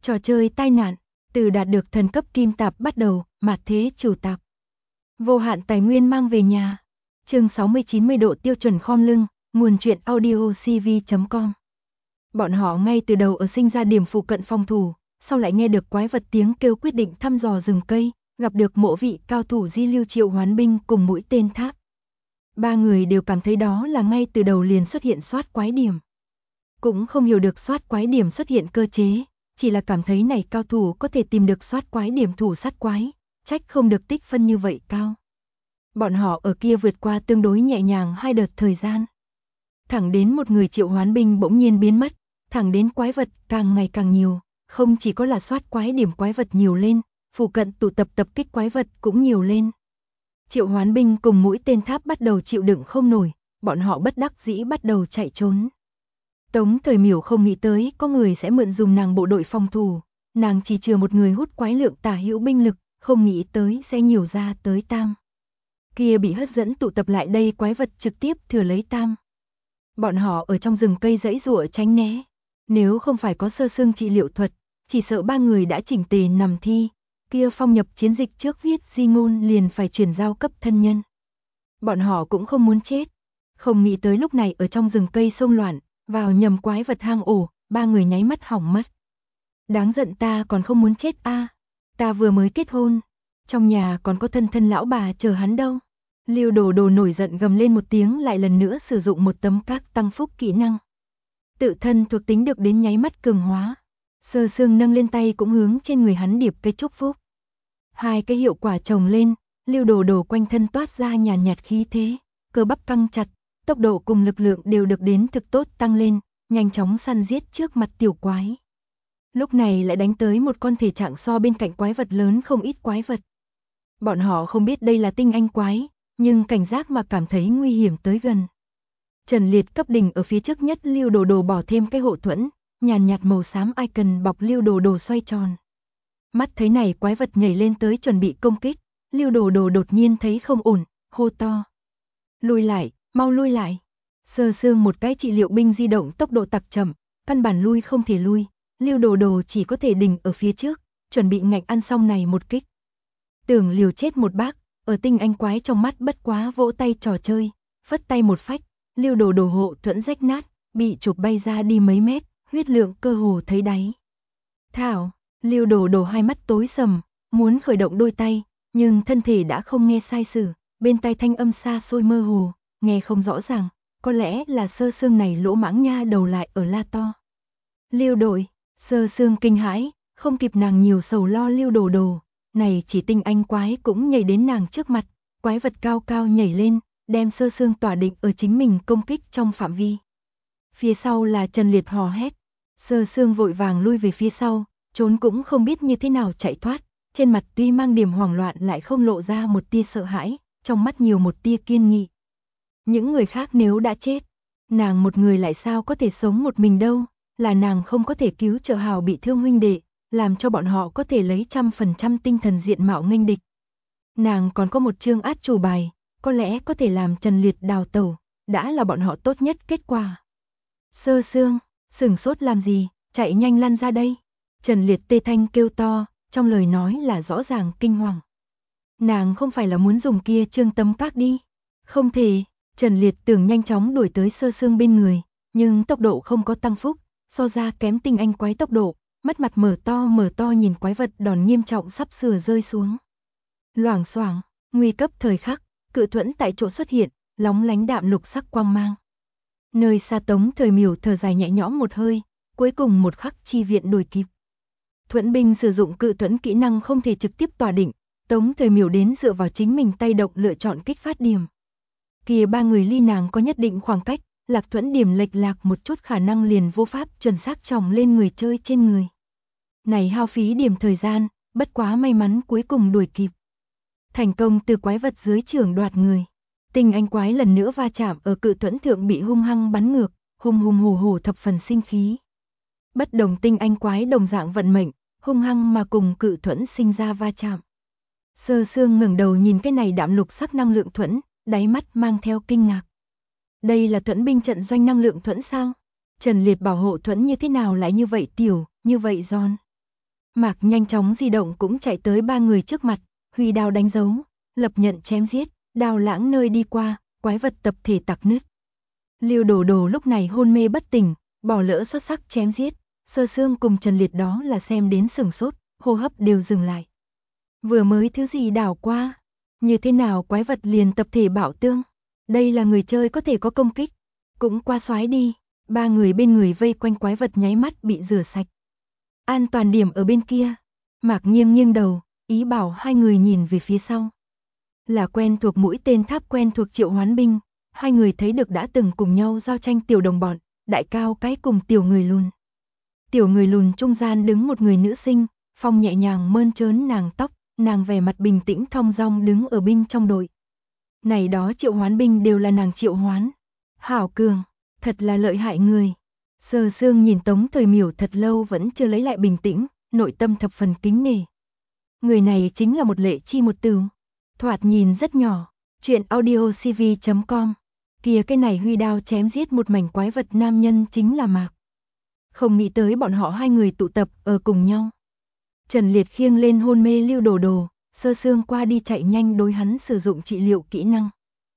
Trò chơi tai nạn, từ đạt được thần cấp kim tạp bắt đầu, mạt thế chủ tạp. Vô hạn tài nguyên mang về nhà. Chương 60-90 độ tiêu chuẩn khom lưng, nguồn truyện audio cv.com. Bọn họ ngay từ đầu ở sinh ra điểm phụ cận phòng thủ, sau lại nghe được quái vật tiếng kêu quyết định thăm dò rừng cây, gặp được mộ vị cao thủ di lưu Triệu Hoán binh cùng mũi tên tháp. Ba người đều cảm thấy đó là ngay từ đầu liền xuất hiện soát quái điểm. Cũng không hiểu được soát quái điểm xuất hiện cơ chế, chỉ là cảm thấy này cao thủ có thể tìm được soát quái điểm thủ sát quái, trách không được tích phân như vậy cao. Bọn họ ở kia vượt qua tương đối nhẹ nhàng 2 đợt thời gian. Thẳng đến một người Triệu Hoán binh bỗng nhiên biến mất, thẳng đến quái vật càng ngày càng nhiều, không chỉ có là soát quái điểm quái vật nhiều lên, phụ cận tụ tập tập kích quái vật cũng nhiều lên. Triệu Hoán binh cùng mũi tên tháp bắt đầu chịu đựng không nổi, bọn họ bất đắc dĩ bắt đầu chạy trốn. Tống Thời Miểu không nghĩ tới có người sẽ mượn dùng nàng bộ đội phòng thủ, nàng chỉ chừa một người hút quái lượng tả hữu binh lực, không nghĩ tới sẽ nhiều ra tới tam. Kia bị hấp dẫn tụ tập lại đây quái vật trực tiếp thừa lấy tam. Bọn họ ở trong rừng cây giãy giụa tránh né, nếu không phải có sơ xương trị liệu thuật, chỉ sợ ba người đã chỉnh tề nằm thi, kia phong nhập chiến dịch trước viết di ngôn liền phải chuyển giao cấp thân nhân. Bọn họ cũng không muốn chết, không nghĩ tới lúc này ở trong rừng cây xông loạn, vào nhầm quái vật hang ổ, ba người nháy mắt hỏng mất. Đáng giận, ta còn không muốn chết a, ta vừa mới kết hôn, trong nhà còn có thân lão bà chờ hắn đâu. Lưu Đồ Đồ nổi giận gầm lên một tiếng, lại lần nữa sử dụng một tấm các tăng phúc kỹ năng. Tự thân thuộc tính được đến nháy mắt cường hóa. Sơ Sương nâng lên tay cũng hướng trên người hắn điệp cây chúc phúc. Hai cái hiệu quả chồng lên, Lưu Đồ Đồ quanh thân toát ra nhàn nhạt khí thế, cơ bắp căng chặt, tốc độ cùng lực lượng đều được đến thực tốt tăng lên, nhanh chóng săn giết trước mặt tiểu quái. Lúc này lại đánh tới một con thể trạng so bên cạnh quái vật lớn không ít quái vật. Bọn họ không biết đây là tinh anh quái, nhưng cảnh giác mà cảm thấy nguy hiểm tới gần. Trần Liệt cấp đỉnh ở phía trước nhất, Lưu Đồ Đồ bỏ thêm cái hộ thuẫn, nhàn nhạt màu xám icon bọc Lưu Đồ Đồ xoay tròn. Mắt thấy này quái vật nhảy lên tới chuẩn bị công kích, Lưu Đồ Đồ đột nhiên thấy không ổn, hô to. Lùi lại, mau lui lại. Sơ Sương một cái trị liệu binh di động tốc độ tặc chậm, căn bản lui không thể lui, Lưu Đồ Đồ chỉ có thể đỉnh ở phía trước, chuẩn bị ngạnh ăn xong này một kích. Tưởng liều chết một bác, ở tinh anh quái trong mắt bất quá vỗ tay trò chơi, phất tay một phách, Lưu Đồ Đồ hộ thuẫn rách nát, bị chụp bay ra đi mấy mét, huyết lượng cơ hồ thấy đáy. Thảo, Lưu Đồ Đồ hai mắt tối sầm, muốn khởi động đôi tay, nhưng thân thể đã không nghe sai sử, bên tai thanh âm xa xôi mơ hồ, nghe không rõ ràng, có lẽ là Sơ Sương này lỗ mãng nha đầu lại ở la to. Lưu đội, Sơ Sương kinh hãi, không kịp nàng nhiều sầu lo Lưu Đồ Đồ, này chỉ tinh anh quái cũng nhảy đến nàng trước mặt, quái vật cao cao nhảy lên, đem Sơ Sương tỏa định ở chính mình công kích trong phạm vi. Phía sau là Trần Liệt hò hét, Sơ Sương vội vàng lui về phía sau, trốn cũng không biết như thế nào chạy thoát, trên mặt tuy mang điểm hoảng loạn lại không lộ ra một tia sợ hãi, trong mắt nhiều một tia kiên nghị. Những người khác nếu đã chết, nàng một người lại sao có thể sống một mình đâu, là nàng không có thể cứu trợ hào bị thương huynh đệ, làm cho bọn họ có thể lấy 100% tinh thần diện mạo nghênh địch. Nàng còn có một chương át chủ bài, có lẽ có thể làm Trần Liệt đào tẩu, đã là bọn họ tốt nhất kết quả. Sơ Sương, sửng sốt làm gì, chạy nhanh lăn ra đây. Trần Liệt tê thanh kêu to, trong lời nói là rõ ràng kinh hoàng. Nàng không phải là muốn dùng kia chương tấm các đi. Không thể, Trần Liệt tưởng nhanh chóng đuổi tới Sơ Sương bên người, nhưng tốc độ không có tăng phúc, so ra kém tinh anh quái tốc độ, mắt mặt mở to nhìn quái vật đòn nghiêm trọng sắp sửa rơi xuống. Loảng xoảng, nguy cấp thời khắc, cự thuẫn tại chỗ xuất hiện, lóng lánh đạm lục sắc quang mang. Nơi xa Tống Thời Miểu thở dài nhẹ nhõm một hơi, cuối cùng một khắc chi viện đuổi kịp. Thuẫn binh sử dụng cự thuẫn kỹ năng không thể trực tiếp tỏa định, Tống Thời Miểu đến dựa vào chính mình tay độc lựa chọn kích phát điểm. Kia ba người ly nàng có nhất định khoảng cách, lạc thuẫn điểm lệch lạc một chút khả năng liền vô pháp chuẩn xác chồng lên người chơi trên người. Này hao phí điểm thời gian, bất quá may mắn cuối cùng đuổi kịp. Thành công từ quái vật dưới trưởng đoạt người. Tinh anh quái lần nữa va chạm ở cự thuẫn thượng bị hung hăng bắn ngược, hùng hùng hổ thập phần sinh khí. Bất đồng tinh anh quái đồng dạng vận mệnh, hung hăng mà cùng cự thuẫn sinh ra va chạm. Sơ Sương ngẩng đầu nhìn cái này đạm lục sắc năng lượng thuẫn, đáy mắt mang theo kinh ngạc. Đây là thuẫn binh trận doanh năng lượng thuẫn sao? Trần Liệt bảo hộ thuẫn như thế nào lại như vậy tiểu, như vậy giòn? Mạc nhanh chóng di động cũng chạy tới ba người trước mặt, huy đao đánh dấu, lập nhận chém giết, đao lãng nơi đi qua, quái vật tập thể tạc nứt. Lưu Đồ Đồ lúc này hôn mê bất tỉnh, bỏ lỡ xuất sắc chém giết, Sơ Sương cùng Trần Liệt đó là xem đến sửng sốt, hô hấp đều dừng lại. Vừa mới thứ gì đảo qua, như thế nào quái vật liền tập thể bạo tương, đây là người chơi có thể có công kích, cũng qua xoái đi, ba người bên người vây quanh quái vật nháy mắt bị rửa sạch. An toàn điểm ở bên kia, Mạc nghiêng đầu, ý bảo hai người nhìn về phía sau. Là quen thuộc mũi tên tháp quen thuộc Triệu Hoán Binh, hai người thấy được đã từng cùng nhau giao tranh tiểu đồng bọn, Đại Cao Cái cùng tiểu người lùn. Tiểu người lùn trung gian đứng một người nữ sinh, Phong nhẹ nhàng mơn trớn nàng tóc, nàng vẻ mặt bình tĩnh thong dong đứng ở binh trong đội. Này đó Triệu Hoán Binh đều là nàng triệu hoán. Hảo cường, thật là lợi hại người. Sơ Sương nhìn Tống Thời Miểu thật lâu vẫn chưa lấy lại bình tĩnh, nội tâm thập phần kính nể. Người này chính là một lệ chi một từ, thoạt nhìn rất nhỏ. Chuyện audio cv.com. Kìa cái này huy đao chém giết một mảnh quái vật nam nhân chính là Mạc. Không nghĩ tới bọn họ hai người tụ tập ở cùng nhau. Trần Liệt khiêng lên hôn mê Lưu Đồ Đồ, Sơ Sương qua đi chạy nhanh đối hắn sử dụng trị liệu kỹ năng.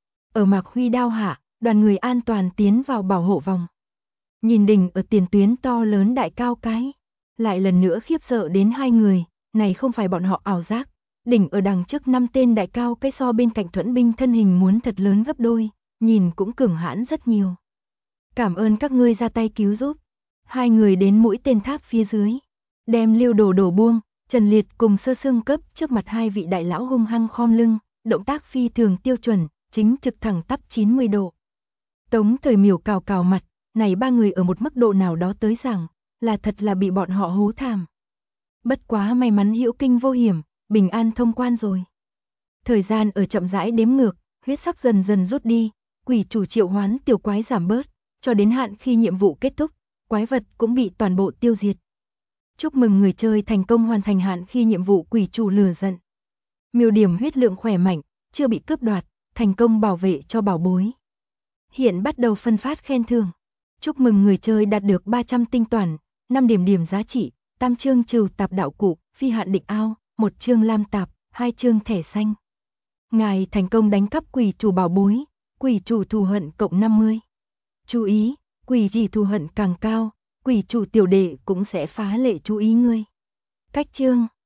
Ở Mạc huy đao hạ, đoàn người an toàn tiến vào bảo hộ vòng. Nhìn đỉnh ở tiền tuyến to lớn Đại Cao Cái, lại lần nữa khiếp sợ đến hai người, này không phải bọn họ ảo giác. Đỉnh ở đằng trước 5 tên Đại Cao Cái so bên cạnh Thuẫn Binh thân hình muốn thật lớn gấp đôi, nhìn cũng cường hãn rất nhiều. Cảm ơn các ngươi ra tay cứu giúp. Hai người đến mũi tên tháp phía dưới, đem Lưu Đồ Đồ buông, Trần Liệt cùng Sơ Sương cấp trước mặt hai vị đại lão hung hăng khom lưng, động tác phi thường tiêu chuẩn, chính trực thẳng tắp 90 độ. Tống Thời Miểu cào cào mặt, này ba người ở một mức độ nào đó tới rằng, là thật là bị bọn họ hú thảm. Bất quá may mắn hữu kinh vô hiểm, bình an thông quan rồi. Thời gian ở chậm rãi đếm ngược, huyết sắc dần dần rút đi, quỷ chủ triệu hoán tiểu quái giảm bớt, cho đến hạn khi nhiệm vụ kết thúc, quái vật cũng bị toàn bộ tiêu diệt. Chúc mừng người chơi thành công hoàn thành hạn khi nhiệm vụ quỷ chủ lừa giận. Miêu điểm huyết lượng khỏe mạnh, chưa bị cướp đoạt, thành công bảo vệ cho bảo bối. Hiện bắt đầu phân phát khen thưởng. Chúc mừng người chơi đạt được 300 tinh toàn, 5 điểm giá trị, tam chương trừ tạp đạo cụ, phi hạn định ao, 1 chương lam tạp, 2 chương thẻ xanh. Ngài thành công đánh cắp quỷ chủ bảo bối, quỷ chủ thù hận cộng 50. Chú ý, quỷ gì thù hận càng cao, quỷ chủ tiểu đệ cũng sẽ phá lệ chú ý ngươi. Cách chương